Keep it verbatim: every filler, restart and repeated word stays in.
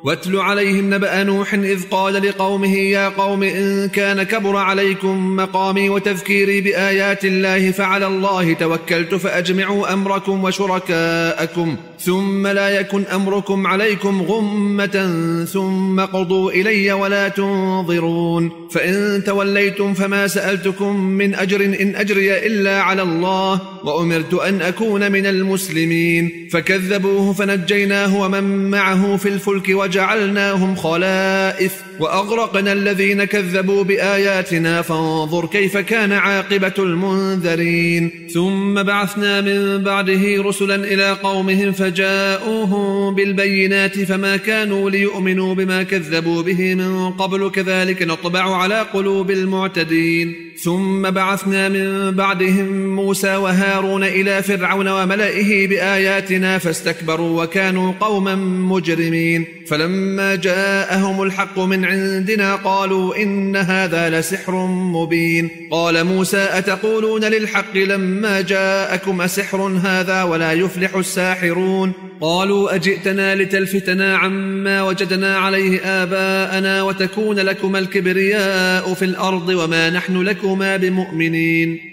واتل عليهم نبأ نوح إذ قال لقومه يا قوم إن كان كبر عليكم مقامي وتذكيري بآيات الله فعلى الله توكلت فأجمعوا أمركم وشركاءكم ثم لا يكن أمركم عليكم غمة ثم قضوا إلي ولا تنظرون فإن توليتم فما سألتكم من أجر إن أجري إلا على الله وأمرت أن أكون من المسلمين فكذبوه فنجيناه ومن معه في الفلك وجعلناهم خلائف وأغرقنا الذين كذبوا بآياتنا فانظر كيف كان عاقبة المنذرين ثم بعثنا من بعده رسلا إلى قومهم فجاءوهم بالبينات فما كانوا ليؤمنوا بما كذبوا به من قبل كذلك نطبع على قلوب المعتدين ثم بعثنا من بعدهم موسى وهارون إلى فرعون وملئه بآياتنا فاستكبروا وكانوا قوما مجرمين فلما جاءهم الحق من عندنا قالوا إن هذا لسحر مبين قال موسى أتقولون للحق لما جاءكم أسحر هذا ولا يفلح الساحرون قالوا أجئتنا لتلفتنا عما وجدنا عليه آباءنا وتكون لكما الكبرياء في الأرض وما نحن لكما بمؤمنين